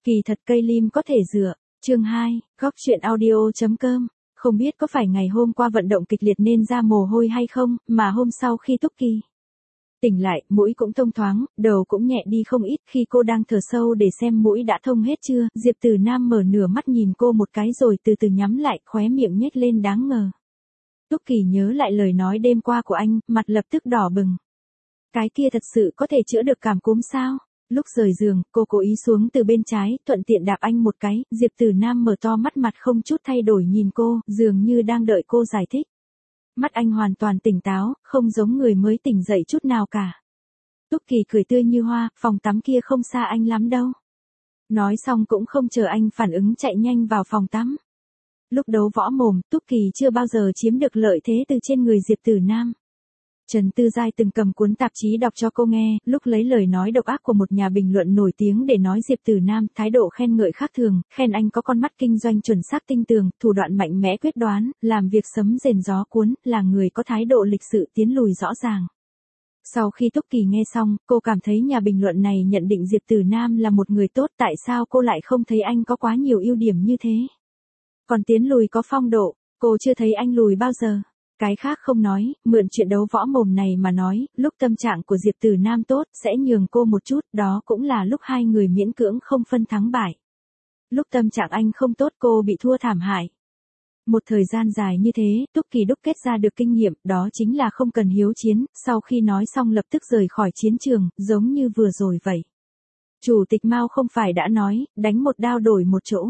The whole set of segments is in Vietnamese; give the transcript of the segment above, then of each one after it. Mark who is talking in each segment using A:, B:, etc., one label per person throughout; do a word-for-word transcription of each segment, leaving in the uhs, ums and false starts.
A: Kỳ thật cây lim có thể dựa. Chương hai, góc truyện audio.com. Không biết có phải ngày hôm qua vận động kịch liệt nên ra mồ hôi hay không, mà hôm sau khi Túc Kỳ tỉnh lại, mũi cũng thông thoáng, đầu cũng nhẹ đi không ít. Khi cô đang thở sâu để xem mũi đã thông hết chưa, Diệp Tử Nam mở nửa mắt nhìn cô một cái rồi từ từ nhắm lại, khóe miệng nhếch lên đáng ngờ. Túc Kỳ nhớ lại lời nói đêm qua của anh, mặt lập tức đỏ bừng. Cái kia thật sự có thể chữa được cảm cúm sao? Lúc rời giường, cô cố ý xuống từ bên trái, thuận tiện đạp anh một cái. Diệp Tử Nam mở to mắt, mặt không chút thay đổi nhìn cô, dường như đang đợi cô giải thích. Mắt anh hoàn toàn tỉnh táo, không giống người mới tỉnh dậy chút nào cả. Túc Kỳ cười tươi như hoa, phòng tắm kia không xa anh lắm đâu. Nói xong cũng không chờ anh phản ứng, chạy nhanh vào phòng tắm. Lúc đấu võ mồm, Túc Kỳ chưa bao giờ chiếm được lợi thế từ trên người Diệp Tử Nam. Trần Tư Giai từng cầm cuốn tạp chí đọc cho cô nghe, lúc lấy lời nói độc ác của một nhà bình luận nổi tiếng để nói Diệp Tử Nam, thái độ khen ngợi khác thường, khen anh có con mắt kinh doanh chuẩn xác tinh tường, thủ đoạn mạnh mẽ quyết đoán, làm việc sấm rền gió cuốn, là người có thái độ lịch sự tiến lùi rõ ràng. Sau khi Túc Kỳ nghe xong, cô cảm thấy nhà bình luận này nhận định Diệp Tử Nam là một người tốt, tại sao cô lại không thấy anh có quá nhiều ưu điểm như thế? Còn tiến lùi có phong độ, cô chưa thấy anh lùi bao giờ. Cái khác không nói, mượn chuyện đấu võ mồm này mà nói, lúc tâm trạng của Diệp Tử Nam tốt, sẽ nhường cô một chút, đó cũng là lúc hai người miễn cưỡng không phân thắng bại. Lúc tâm trạng anh không tốt, cô bị thua thảm hại. Một thời gian dài như thế, Túc Kỳ đúc kết ra được kinh nghiệm, đó chính là không cần hiếu chiến, sau khi nói xong lập tức rời khỏi chiến trường, giống như vừa rồi vậy. Chủ tịch Mao không phải đã nói, đánh một đao đổi một chỗ.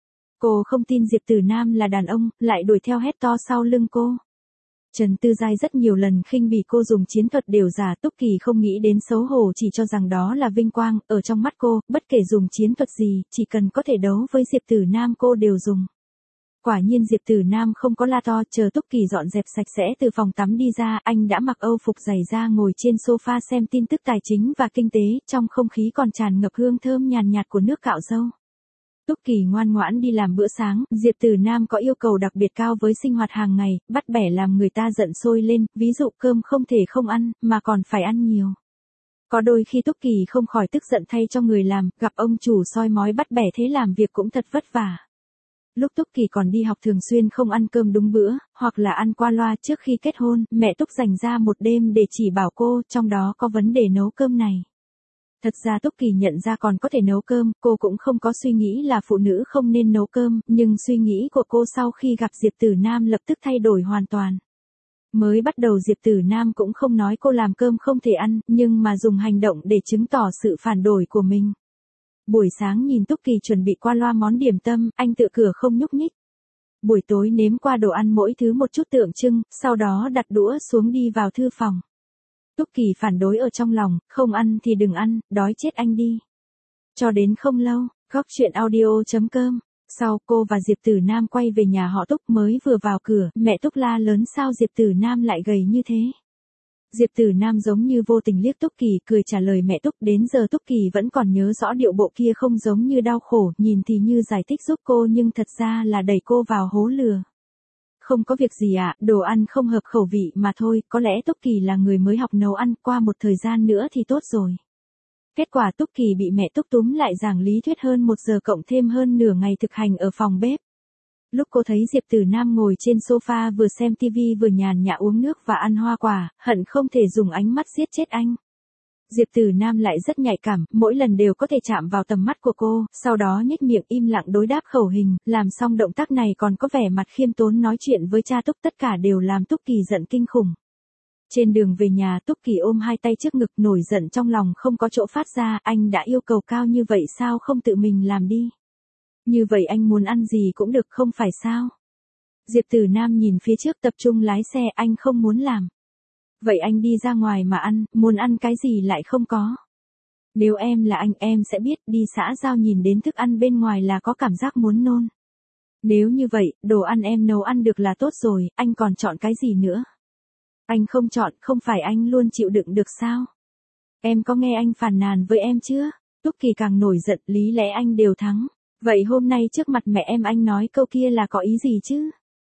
A: Cô không tin Diệp Tử Nam là đàn ông, lại đuổi theo hét to sau lưng cô. Trần Tư Giai rất nhiều lần khinh bỉ cô dùng chiến thuật đều giả. Túc Kỳ không nghĩ đến xấu hổ, chỉ cho rằng đó là vinh quang, ở trong mắt cô, bất kể dùng chiến thuật gì, chỉ cần có thể đấu với Diệp Tử Nam cô đều dùng. Quả nhiên Diệp Tử Nam không có la to, chờ Túc Kỳ dọn dẹp sạch sẽ từ phòng tắm đi ra, anh đã mặc Âu phục giày da ngồi trên sofa xem tin tức tài chính và kinh tế, trong không khí còn tràn ngập hương thơm nhàn nhạt của nước cạo râu. Túc Kỳ ngoan ngoãn đi làm bữa sáng, Diệp Tử Nam có yêu cầu đặc biệt cao với sinh hoạt hàng ngày, bắt bẻ làm người ta giận sôi lên, ví dụ cơm không thể không ăn, mà còn phải ăn nhiều. Có đôi khi Túc Kỳ không khỏi tức giận thay cho người làm, gặp ông chủ soi mói bắt bẻ thế làm việc cũng thật vất vả. Lúc Túc Kỳ còn đi học thường xuyên không ăn cơm đúng bữa, hoặc là ăn qua loa. Trước khi kết hôn, mẹ Túc dành ra một đêm để chỉ bảo cô, trong đó có vấn đề nấu cơm này. Thật ra Túc Kỳ nhận ra còn có thể nấu cơm, cô cũng không có suy nghĩ là phụ nữ không nên nấu cơm, nhưng suy nghĩ của cô sau khi gặp Diệp Tử Nam lập tức thay đổi hoàn toàn. Mới bắt đầu Diệp Tử Nam cũng không nói cô làm cơm không thể ăn, nhưng mà dùng hành động để chứng tỏ sự phản đổi của mình. Buổi sáng nhìn Túc Kỳ chuẩn bị qua loa món điểm tâm, anh tự cửa không nhúc nhích. Buổi tối nếm qua đồ ăn mỗi thứ một chút tượng trưng, sau đó đặt đũa xuống đi vào thư phòng. Túc Kỳ phản đối ở trong lòng, không ăn thì đừng ăn, đói chết anh đi. Cho đến không lâu, góc truyện audio.com. Sau cô và Diệp Tử Nam quay về nhà họ Túc, mới vừa vào cửa, mẹ Túc la lớn sao Diệp Tử Nam lại gầy như thế. Diệp Tử Nam giống như vô tình liếc Túc Kỳ, cười trả lời mẹ Túc, đến giờ Túc Kỳ vẫn còn nhớ rõ điệu bộ kia không giống như đau khổ, nhìn thì như giải thích giúp cô nhưng thật ra là đẩy cô vào hố lừa. Không có việc gì ạ, à, đồ ăn không hợp khẩu vị mà thôi, có lẽ Túc Kỳ là người mới học nấu ăn, qua một thời gian nữa thì tốt rồi. Kết quả Túc Kỳ bị mẹ Túc túm lại giảng lý thuyết hơn một giờ cộng thêm hơn nửa ngày thực hành ở phòng bếp. Lúc cô thấy Diệp Tử Nam ngồi trên sofa vừa xem tivi vừa nhàn nhã uống nước và ăn hoa quả, hận không thể dùng ánh mắt giết chết anh. Diệp Tử Nam lại rất nhạy cảm, mỗi lần đều có thể chạm vào tầm mắt của cô, sau đó nhếch miệng im lặng đối đáp khẩu hình, làm xong động tác này còn có vẻ mặt khiêm tốn nói chuyện với cha Túc, tất cả đều làm Túc Kỳ giận kinh khủng. Trên đường về nhà Túc Kỳ ôm hai tay trước ngực nổi giận trong lòng không có chỗ phát ra, anh đã yêu cầu cao như vậy sao không tự mình làm đi. Như vậy anh muốn ăn gì cũng được không phải sao. Diệp Tử Nam nhìn phía trước tập trung lái xe, anh không muốn làm. Vậy anh đi ra ngoài mà ăn, muốn ăn cái gì lại không có. Nếu em là anh em sẽ biết đi xã giao nhìn đến thức ăn bên ngoài là có cảm giác muốn nôn. Nếu như vậy, đồ ăn em nấu ăn được là tốt rồi, anh còn chọn cái gì nữa. Anh không chọn, không phải anh luôn chịu đựng được sao. Em có nghe anh phàn nàn với em chưa? Túc Kỳ càng nổi giận, lý lẽ anh đều thắng. Vậy hôm nay trước mặt mẹ em anh nói câu kia là có ý gì chứ?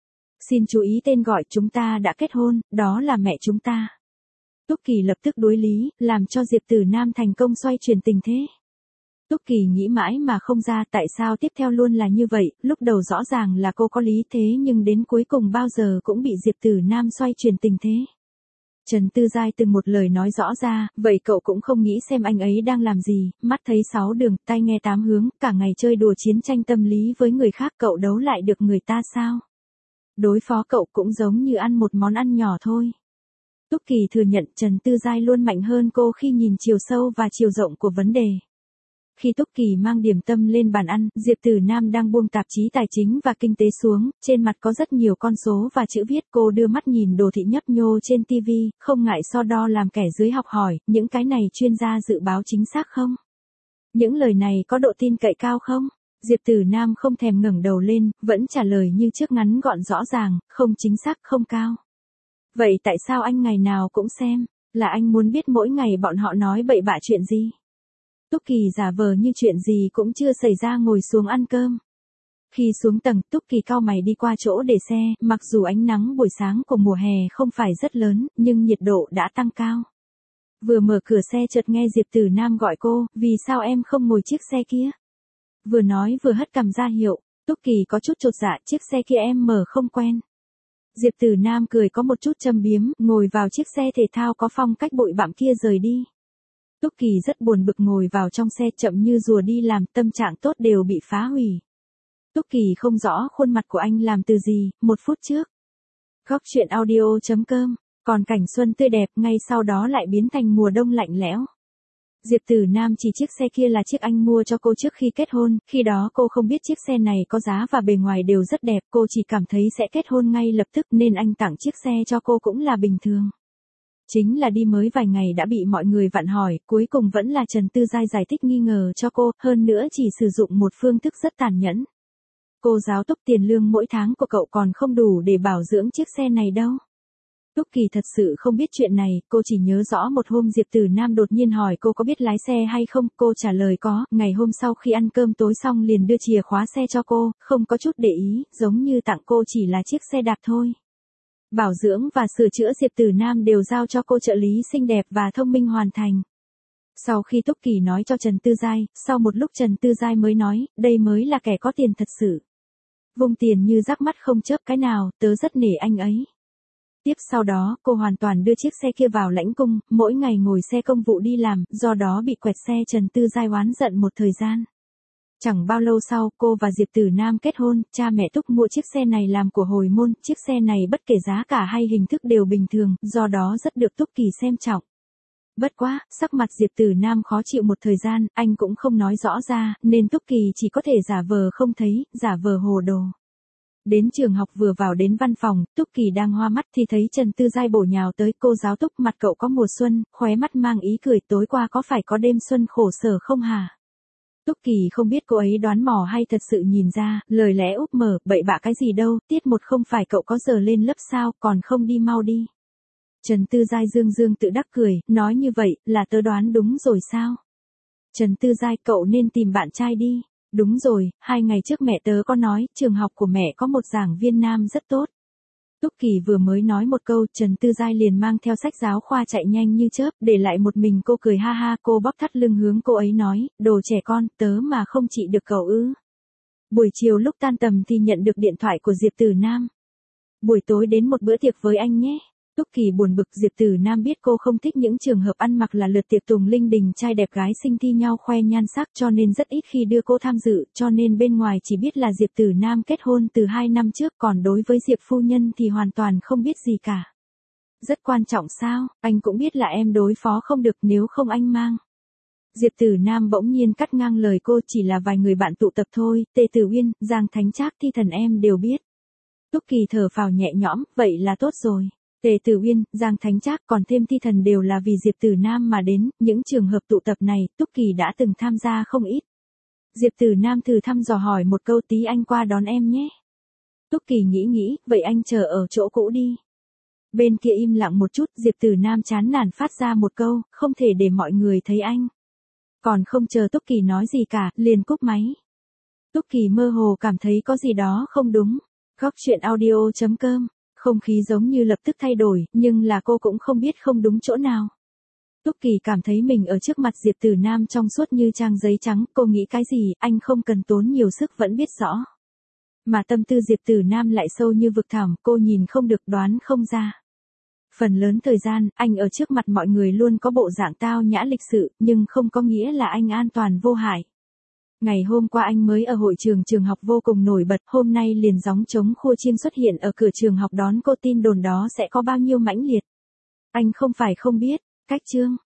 A: Xin chú ý tên gọi, chúng ta đã kết hôn, đó là mẹ chúng ta. Túc Kỳ lập tức đối lý, làm cho Diệp Tử Nam thành công xoay chuyển tình thế. Túc Kỳ nghĩ mãi mà không ra tại sao tiếp theo luôn là như vậy, lúc đầu rõ ràng là cô có lý thế nhưng đến cuối cùng bao giờ cũng bị Diệp Tử Nam xoay chuyển tình thế. Trần Tư Giai từng một lời nói rõ ra, vậy cậu cũng không nghĩ xem anh ấy đang làm gì, mắt thấy sáu đường, tai nghe tám hướng, cả ngày chơi đùa chiến tranh tâm lý với người khác cậu đấu lại được người ta sao? Đối phó cậu cũng giống như ăn một món ăn nhỏ thôi. Túc Kỳ thừa nhận Trần Tư Giai luôn mạnh hơn cô khi nhìn chiều sâu và chiều rộng của vấn đề. Khi Túc Kỳ mang điểm tâm lên bàn ăn, Diệp Tử Nam đang buông tạp chí tài chính và kinh tế xuống, trên mặt có rất nhiều con số và chữ viết. Cô đưa mắt nhìn đồ thị nhấp nhô trên ti vi, không ngại so đo làm kẻ dưới học hỏi, những cái này chuyên gia dự báo chính xác không? Những lời này có độ tin cậy cao không? Diệp Tử Nam không thèm ngẩng đầu lên, vẫn trả lời như trước ngắn gọn rõ ràng, không chính xác không cao. Vậy tại sao anh ngày nào cũng xem, là anh muốn biết mỗi ngày bọn họ nói bậy bạ chuyện gì? Túc Kỳ giả vờ như chuyện gì cũng chưa xảy ra ngồi xuống ăn cơm. Khi xuống tầng, Túc Kỳ cau mày đi qua chỗ để xe, mặc dù ánh nắng buổi sáng của mùa hè không phải rất lớn, nhưng nhiệt độ đã tăng cao. Vừa mở cửa xe chợt nghe Diệp Tử Nam gọi cô, vì sao em không ngồi chiếc xe kia? Vừa nói vừa hất cằm ra hiệu, Túc Kỳ có chút chột dạ, chiếc xe kia em mở không quen. Diệp Tử Nam cười có một chút châm biếm, ngồi vào chiếc xe thể thao có phong cách bụi bặm kia rời đi. Túc Kỳ rất buồn bực ngồi vào trong xe chậm như rùa đi làm, tâm trạng tốt đều bị phá hủy. Túc Kỳ không rõ khuôn mặt của anh làm từ gì, một phút trước. Góc truyện audio chấm com, còn cảnh xuân tươi đẹp ngay sau đó lại biến thành mùa đông lạnh lẽo. Diệp Tử Nam chỉ chiếc xe kia là chiếc anh mua cho cô trước khi kết hôn, khi đó cô không biết chiếc xe này có giá và bề ngoài đều rất đẹp, cô chỉ cảm thấy sẽ kết hôn ngay lập tức nên anh tặng chiếc xe cho cô cũng là bình thường. Chính là đi mới vài ngày đã bị mọi người vặn hỏi, cuối cùng vẫn là Trần Tư Giai giải thích nghi ngờ cho cô, hơn nữa chỉ sử dụng một phương thức rất tàn nhẫn. Cô giáo Túc tiền lương mỗi tháng của cậu còn không đủ để bảo dưỡng chiếc xe này đâu. Túc Kỳ thật sự không biết chuyện này, cô chỉ nhớ rõ một hôm Diệp Tử Nam đột nhiên hỏi cô có biết lái xe hay không, cô trả lời có, ngày hôm sau khi ăn cơm tối xong liền đưa chìa khóa xe cho cô, không có chút để ý, giống như tặng cô chỉ là chiếc xe đạp thôi. Bảo dưỡng và sửa chữa Diệp Tử Nam đều giao cho cô trợ lý xinh đẹp và thông minh hoàn thành. Sau khi Túc Kỳ nói cho Trần Tư Giai, sau một lúc Trần Tư Giai mới nói, đây mới là kẻ có tiền thật sự. Vung tiền như rắc mắt không chớp cái nào, tớ rất nể anh ấy. Tiếp sau đó, cô hoàn toàn đưa chiếc xe kia vào lãnh cung, mỗi ngày ngồi xe công vụ đi làm, do đó bị quẹt xe. Trần Tư Giai oán giận một thời gian. Chẳng bao lâu sau, cô và Diệp Tử Nam kết hôn, cha mẹ Túc mua chiếc xe này làm của hồi môn, chiếc xe này bất kể giá cả hay hình thức đều bình thường, do đó rất được Túc Kỳ xem trọng. Bất quá, sắc mặt Diệp Tử Nam khó chịu một thời gian, anh cũng không nói rõ ra, nên Túc Kỳ chỉ có thể giả vờ không thấy, giả vờ hồ đồ. Đến trường học vừa vào đến văn phòng, Túc Kỳ đang hoa mắt thì thấy Trần Tư Giai bổ nhào tới, cô giáo Túc mặt cậu có mùa xuân, khóe mắt mang ý cười, tối qua có phải có đêm xuân khổ sở không hả? Túc Kỳ không biết cô ấy đoán mò hay thật sự nhìn ra, lời lẽ úp mở, bậy bạ cái gì đâu, tiết một không phải cậu có giờ lên lớp sao, còn không đi mau đi. Trần Tư Giai dương dương tự đắc cười, nói như vậy, là tớ đoán đúng rồi sao? Trần Tư Giai, cậu nên tìm bạn trai đi. Đúng rồi, hai ngày trước mẹ tớ có nói, trường học của mẹ có một giảng viên nam rất tốt. Túc Kỳ vừa mới nói một câu, Trần Tư Giai liền mang theo sách giáo khoa chạy nhanh như chớp, để lại một mình cô cười ha ha, cô bóp thắt lưng hướng cô ấy nói, đồ trẻ con, tớ mà không trị được cậu ư. Buổi chiều lúc tan tầm thì nhận được điện thoại của Diệp Tử Nam. Buổi tối đến một bữa tiệc với anh nhé. Túc Kỳ buồn bực, Diệp Tử Nam biết cô không thích những trường hợp ăn mặc là lượt tiệc tùng linh đình trai đẹp gái xinh thi nhau khoe nhan sắc cho nên rất ít khi đưa cô tham dự, cho nên bên ngoài chỉ biết là Diệp Tử Nam kết hôn từ hai năm trước, còn đối với Diệp phu nhân thì hoàn toàn không biết gì cả. Rất quan trọng sao, anh cũng biết là em đối phó không được nếu không anh mang. Diệp Tử Nam bỗng nhiên cắt ngang lời cô, chỉ là vài người bạn tụ tập thôi, Tề Tử Uyên, Giang Thánh Trác, Thi Thần em đều biết. Túc Kỳ thở phào nhẹ nhõm, vậy là tốt rồi. Tề Tử Uyên, Giang Thánh Trác còn thêm Thi Thần đều là vì Diệp Tử Nam mà đến, những trường hợp tụ tập này, Túc Kỳ đã từng tham gia không ít. Diệp Tử Nam thử thăm dò hỏi một câu, tí anh qua đón em nhé. Túc Kỳ nghĩ nghĩ, vậy anh chờ ở chỗ cũ đi. Bên kia im lặng một chút, Diệp Tử Nam chán nản phát ra một câu, không thể để mọi người thấy anh. Còn không chờ Túc Kỳ nói gì cả, liền cúp máy. Túc Kỳ mơ hồ cảm thấy có gì đó không đúng. Góc truyện audio chấm com, không khí giống như lập tức thay đổi, nhưng là cô cũng không biết không đúng chỗ nào. Túc Kỳ cảm thấy mình ở trước mặt Diệp Tử Nam trong suốt như trang giấy trắng, cô nghĩ cái gì, anh không cần tốn nhiều sức vẫn biết rõ. Mà tâm tư Diệp Tử Nam lại sâu như vực thẳm, cô nhìn không được đoán không ra. Phần lớn thời gian, anh ở trước mặt mọi người luôn có bộ dạng tao nhã lịch sự, nhưng không có nghĩa là anh an toàn vô hại. Ngày hôm qua anh mới ở hội trường trường học vô cùng nổi bật, hôm nay liền gióng trống khua chiêng xuất hiện ở cửa trường học đón cô, tin đồn đó sẽ có bao nhiêu mãnh liệt. Anh không phải không biết, cách chương.